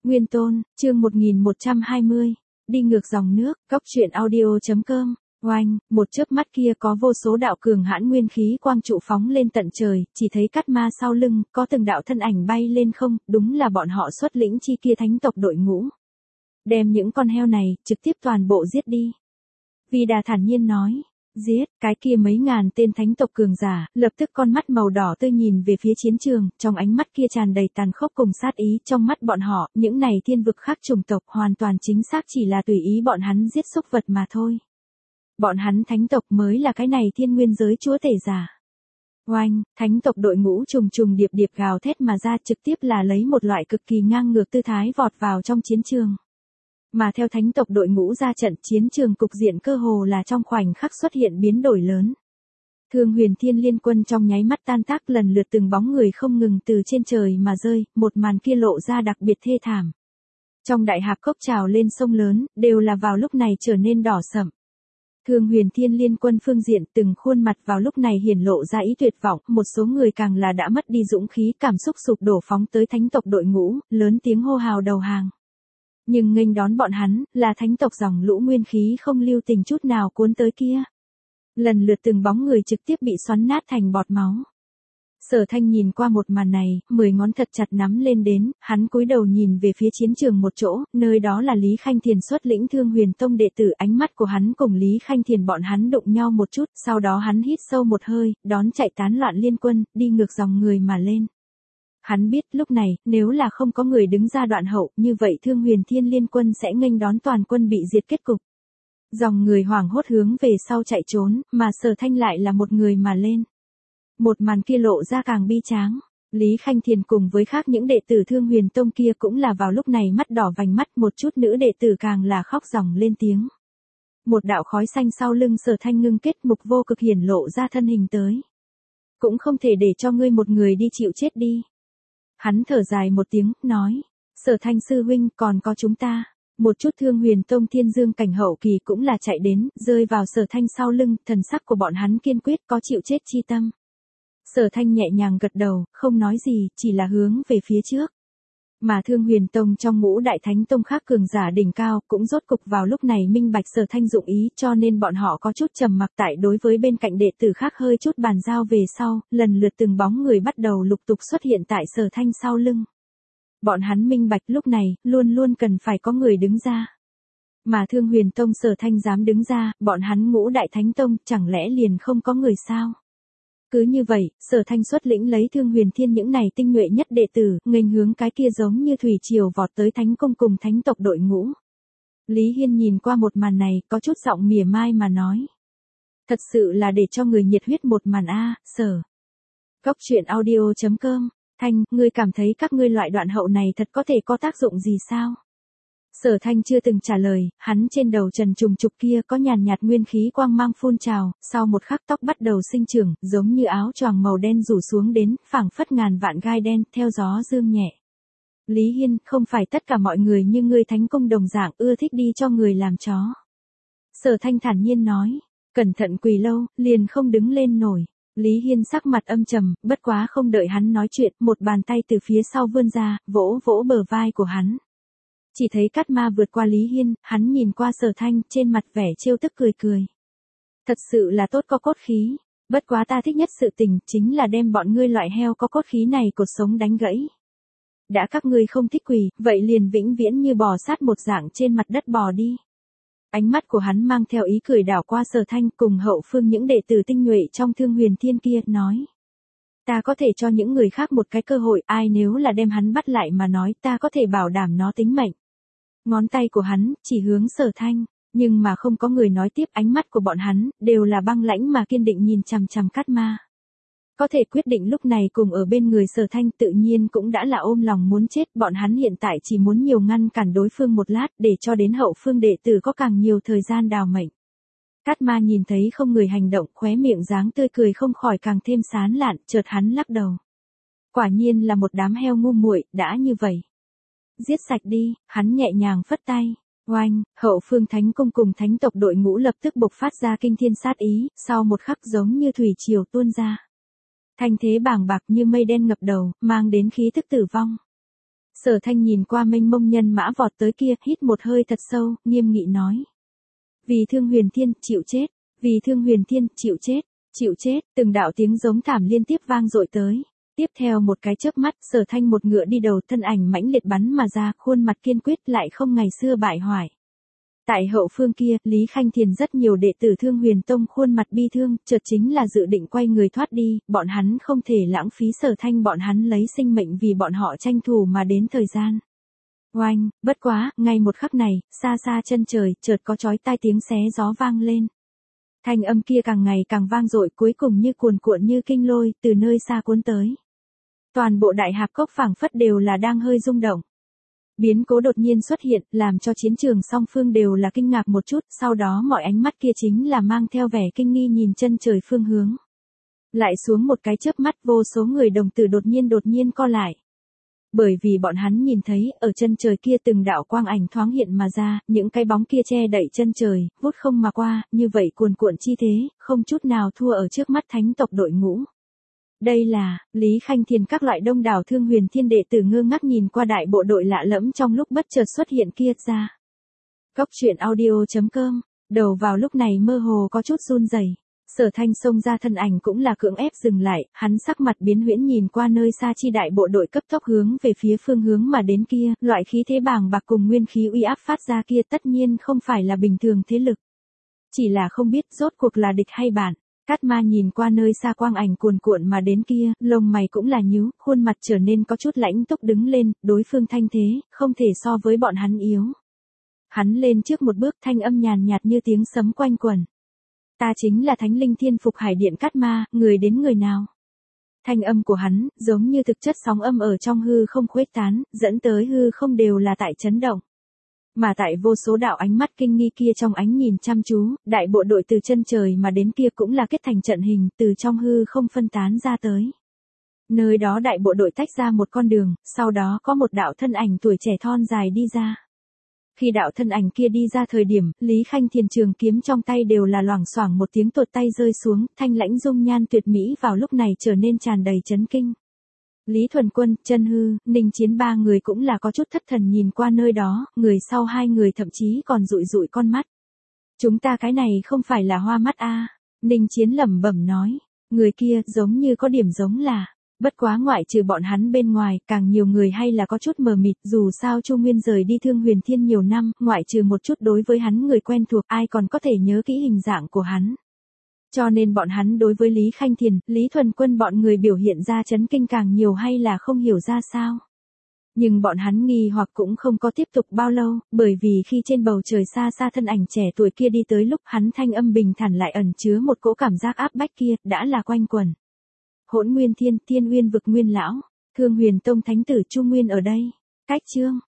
Nguyên Tôn, chương 1120, đi ngược dòng nước, góc truyện audio.com. Oanh, một chớp mắt kia có vô số đạo cường hãn nguyên khí quang trụ phóng lên tận trời, chỉ thấy Cát Ma sau lưng, có từng đạo thân ảnh bay lên không, đúng là bọn họ xuất lĩnh chi kia thánh tộc đội ngũ. Đem những con heo này, trực tiếp toàn bộ giết đi. Vì Đà thản nhiên nói, giết, cái kia mấy ngàn tên thánh tộc cường giả, lập tức con mắt màu đỏ tươi nhìn về phía chiến trường, trong ánh mắt kia tràn đầy tàn khốc cùng sát ý, trong mắt bọn họ, những này thiên vực khác chủng tộc hoàn toàn chính xác chỉ là tùy ý bọn hắn giết súc vật mà thôi. Bọn hắn thánh tộc mới là cái này thiên nguyên giới chúa tể giả. Oanh, thánh tộc đội ngũ trùng trùng điệp điệp gào thét mà ra trực tiếp là lấy một loại cực kỳ ngang ngược tư thái vọt vào trong chiến trường. Mà theo thánh tộc đội ngũ ra trận, chiến trường cục diện cơ hồ là trong khoảnh khắc xuất hiện biến đổi lớn. Thương Huyền Thiên Liên Quân trong nháy mắt tan tác, lần lượt từng bóng người không ngừng từ trên trời mà rơi, một màn kia lộ ra đặc biệt thê thảm. Trong đại hạp cốc trào lên sông lớn, đều là vào lúc này trở nên đỏ sẫm. Thương Huyền Thiên Liên Quân phương diện, từng khuôn mặt vào lúc này hiển lộ ra ý tuyệt vọng, một số người càng là đã mất đi dũng khí, cảm xúc sụp đổ phóng tới thánh tộc đội ngũ, lớn tiếng hô hào đầu hàng. Nhưng nghênh đón bọn hắn, là thánh tộc dòng lũ nguyên khí không lưu tình chút nào cuốn tới kia. Lần lượt từng bóng người trực tiếp bị xoắn nát thành bọt máu. Sở Thanh nhìn qua một màn này, 10 ngón thật chặt nắm lên đến, hắn cúi đầu nhìn về phía chiến trường một chỗ, nơi đó là Lý Khanh Thiền xuất lĩnh Thương Huyền Tông đệ tử, ánh mắt của hắn cùng Lý Khanh Thiền bọn hắn đụng nhau một chút, sau đó hắn hít sâu một hơi, đón chạy tán loạn liên quân, đi ngược dòng người mà lên. Hắn biết lúc này, nếu là không có người đứng ra đoạn hậu, như vậy Thương Huyền Thiên Liên Quân sẽ nghênh đón toàn quân bị diệt kết cục. Dòng người hoảng hốt hướng về sau chạy trốn, mà Sở Thanh lại là một người mà lên. Một màn kia lộ ra càng bi tráng. Lý Khanh Thiền cùng với khác những đệ tử Thương Huyền Tông kia cũng là vào lúc này mắt đỏ vành mắt, một chút nữ đệ tử càng là khóc ròng lên tiếng. Một đạo khói xanh sau lưng Sở Thanh ngưng kết, mục vô cực hiển lộ ra thân hình tới. Cũng không thể để cho ngươi một người đi chịu chết đi. Hắn thở dài một tiếng, nói, Sở Thanh sư huynh, còn có chúng ta. Một chút Thương Huyền Tông thiên dương cảnh hậu kỳ cũng là chạy đến, rơi vào Sở Thanh sau lưng, thần sắc của bọn hắn kiên quyết, có chịu chết chi tâm. Sở Thanh nhẹ nhàng gật đầu, không nói gì, chỉ là hướng về phía trước. Mà Thương Huyền Tông trong ngũ đại thánh tông khác cường giả đỉnh cao, cũng rốt cục vào lúc này minh bạch Sở Thanh dụng ý, cho nên bọn họ có chút trầm mặc, tại đối với bên cạnh đệ tử khác hơi chút bàn giao về sau, lần lượt từng bóng người bắt đầu lục tục xuất hiện tại Sở Thanh sau lưng. Bọn hắn minh bạch lúc này, luôn luôn cần phải có người đứng ra. Mà Thương Huyền Tông Sở Thanh dám đứng ra, bọn hắn ngũ đại thánh tông, chẳng lẽ liền không có người sao? Cứ như vậy, Sở Thanh xuất lĩnh lấy Thương Huyền Thiên những này tinh nhuệ nhất đệ tử, nghênh hướng cái kia giống như thủy triều vọt tới thánh cung cùng thánh tộc đội ngũ. Lý Hiên nhìn qua một màn này, có chút giọng mỉa mai mà nói. Thật sự là để cho người nhiệt huyết một màn a, Sở. Góc truyện audio.com, Thanh, ngươi cảm thấy các ngươi loại đoạn hậu này thật có thể có tác dụng gì sao? Sở Thanh chưa từng trả lời, hắn trên đầu trần trùng trục kia có nhàn nhạt nguyên khí quang mang phun trào, sau một khắc tóc bắt đầu sinh trưởng, giống như áo choàng màu đen rủ xuống đến, phảng phất ngàn vạn gai đen, theo gió dương nhẹ. Lý Hiên, không phải tất cả mọi người như ngươi thánh công đồng dạng ưa thích đi cho người làm chó. Sở Thanh thản nhiên nói, cẩn thận quỳ lâu, liền không đứng lên nổi. Lý Hiên sắc mặt âm trầm, bất quá không đợi hắn nói chuyện, một bàn tay từ phía sau vươn ra, vỗ vỗ bờ vai của hắn. Chỉ thấy Cát Ma vượt qua Lý Hiên, hắn nhìn qua Sở Thanh, trên mặt vẻ trêu tức cười cười. Thật sự là tốt có cốt khí, bất quá ta thích nhất sự tình, chính là đem bọn ngươi loại heo có cốt khí này cột sống đánh gãy. Đã các ngươi không thích quỳ, vậy liền vĩnh viễn như bò sát một dạng trên mặt đất bò đi. Ánh mắt của hắn mang theo ý cười đảo qua Sở Thanh cùng hậu phương những đệ tử tinh nhuệ trong Thương Huyền Thiên kia, nói. Ta có thể cho những người khác một cái cơ hội, ai nếu là đem hắn bắt lại mà nói, ta có thể bảo đảm nó tính mệnh. Ngón tay của hắn, chỉ hướng Sở Thanh, nhưng mà không có người nói tiếp, ánh mắt của bọn hắn, đều là băng lãnh mà kiên định nhìn chằm chằm Cát Ma. Có thể quyết định lúc này cùng ở bên người Sở Thanh tự nhiên cũng đã là ôm lòng muốn chết, bọn hắn hiện tại chỉ muốn nhiều ngăn cản đối phương một lát, để cho đến hậu phương đệ tử có càng nhiều thời gian đào mệnh. Cát Ma nhìn thấy không người hành động, khóe miệng dáng tươi cười không khỏi càng thêm sán lạn, chợt hắn lắc đầu. Quả nhiên là một đám heo ngu muội, đã như vậy. Giết sạch đi, hắn nhẹ nhàng phất tay. Oanh, hậu phương thánh cung cùng thánh tộc đội ngũ lập tức bộc phát ra kinh thiên sát ý, sau một khắc giống như thủy triều tuôn ra. Thanh thế bàng bạc như mây đen ngập đầu, mang đến khí thức tử vong. Sở Thanh nhìn qua mênh mông nhân mã vọt tới kia, hít một hơi thật sâu, nghiêm nghị nói. Vì Thương Huyền Thiên, chịu chết. Vì Thương Huyền Thiên, chịu chết. Chịu chết, từng đạo tiếng giống thảm liên tiếp vang dội tới. Tiếp theo một cái chớp mắt, Sở Thanh một ngựa đi đầu, thân ảnh mãnh liệt bắn mà ra, khuôn mặt kiên quyết lại không ngày xưa bại hoại. Tại hậu phương kia, Lý Khanh Thiền rất nhiều đệ tử Thương Huyền Tông khuôn mặt bi thương, chợt chính là dự định quay người thoát đi, bọn hắn không thể lãng phí Sở Thanh bọn hắn lấy sinh mệnh vì bọn họ tranh thủ mà đến thời gian. Oanh, bất quá, ngay một khắc này, xa xa chân trời, chợt có chói tai tiếng xé gió vang lên. Thanh âm kia càng ngày càng vang dội, cuối cùng như cuồn cuộn như kinh lôi, từ nơi xa cuốn tới. Toàn bộ đại hạp cốc phảng phất đều là đang hơi rung động. Biến cố đột nhiên xuất hiện, làm cho chiến trường song phương đều là kinh ngạc một chút, sau đó mọi ánh mắt kia chính là mang theo vẻ kinh nghi nhìn chân trời phương hướng. Lại xuống một cái chớp mắt, vô số người đồng tử đột nhiên co lại. Bởi vì bọn hắn nhìn thấy, ở chân trời kia từng đạo quang ảnh thoáng hiện mà ra, những cái bóng kia che đậy chân trời, vút không mà qua, như vậy cuồn cuộn chi thế, không chút nào thua ở trước mắt thánh tộc đội ngũ. Đây là, Lý Khanh Thiền các loại đông đảo Thương Huyền Thiên đệ tử ngơ ngác nhìn qua đại bộ đội lạ lẫm trong lúc bất chợt xuất hiện kia ra. Cốc truyện audio.com, đầu vào lúc này mơ hồ có chút run rẩy. Sở Thanh xông ra thân ảnh cũng là cưỡng ép dừng lại, hắn sắc mặt biến huyễn nhìn qua nơi xa chi đại bộ đội cấp tốc hướng về phía phương hướng mà đến kia, loại khí thế bàng bạc cùng nguyên khí uy áp phát ra kia tất nhiên không phải là bình thường thế lực. Chỉ là không biết rốt cuộc là địch hay bạn. Cát Ma nhìn qua nơi xa quang ảnh cuồn cuộn mà đến kia, lông mày cũng là nhíu, khuôn mặt trở nên có chút lãnh túc đứng lên, đối phương thanh thế, không thể so với bọn hắn yếu. Hắn lên trước một bước, thanh âm nhàn nhạt như tiếng sấm quanh quẩn. Ta chính là Thánh Linh Thiên Phục Hải Điện Cát Ma, người đến người nào? Thanh âm của hắn, giống như thực chất sóng âm ở trong hư không khuếch tán, dẫn tới hư không đều là tại chấn động. Mà tại vô số đạo ánh mắt kinh nghi kia trong ánh nhìn chăm chú, đại bộ đội từ chân trời mà đến kia cũng là kết thành trận hình, từ trong hư không phân tán ra tới. Nơi đó đại bộ đội tách ra một con đường, sau đó có một đạo thân ảnh tuổi trẻ thon dài đi ra. Khi đạo thân ảnh kia đi ra thời điểm, Lý Khanh Thiền trường kiếm trong tay đều là loảng xoảng một tiếng tuột tay rơi xuống, thanh lãnh dung nhan tuyệt mỹ vào lúc này trở nên tràn đầy chấn kinh. Lý Thuần Quân, Chân Hư, Ninh Chiến ba người cũng là có chút thất thần nhìn qua nơi đó, người sau hai người thậm chí còn dụi dụi con mắt. Chúng ta cái này không phải là hoa mắt a. Ninh Chiến lẩm bẩm nói, người kia giống như có điểm giống là, bất quá ngoại trừ bọn hắn bên ngoài, càng nhiều người hay là có chút mờ mịt, dù sao Chu Nguyên rời đi Thương Huyền Thiên nhiều năm, ngoại trừ một chút đối với hắn người quen thuộc, ai còn có thể nhớ kỹ hình dạng của hắn. Cho nên bọn hắn đối với Lý Khanh Thiền, Lý Thuần Quân bọn người biểu hiện ra chấn kinh càng nhiều hay là không hiểu ra sao. Nhưng bọn hắn nghi hoặc cũng không có tiếp tục bao lâu, bởi vì khi trên bầu trời xa xa thân ảnh trẻ tuổi kia đi tới lúc hắn thanh âm bình thản lại ẩn chứa một cỗ cảm giác áp bách kia, đã là quanh quẩn. Hỗn Nguyên Thiên, Thiên Uyên vực Nguyên lão, Thương Huyền Tông thánh tử Chu Nguyên ở đây. Cách chương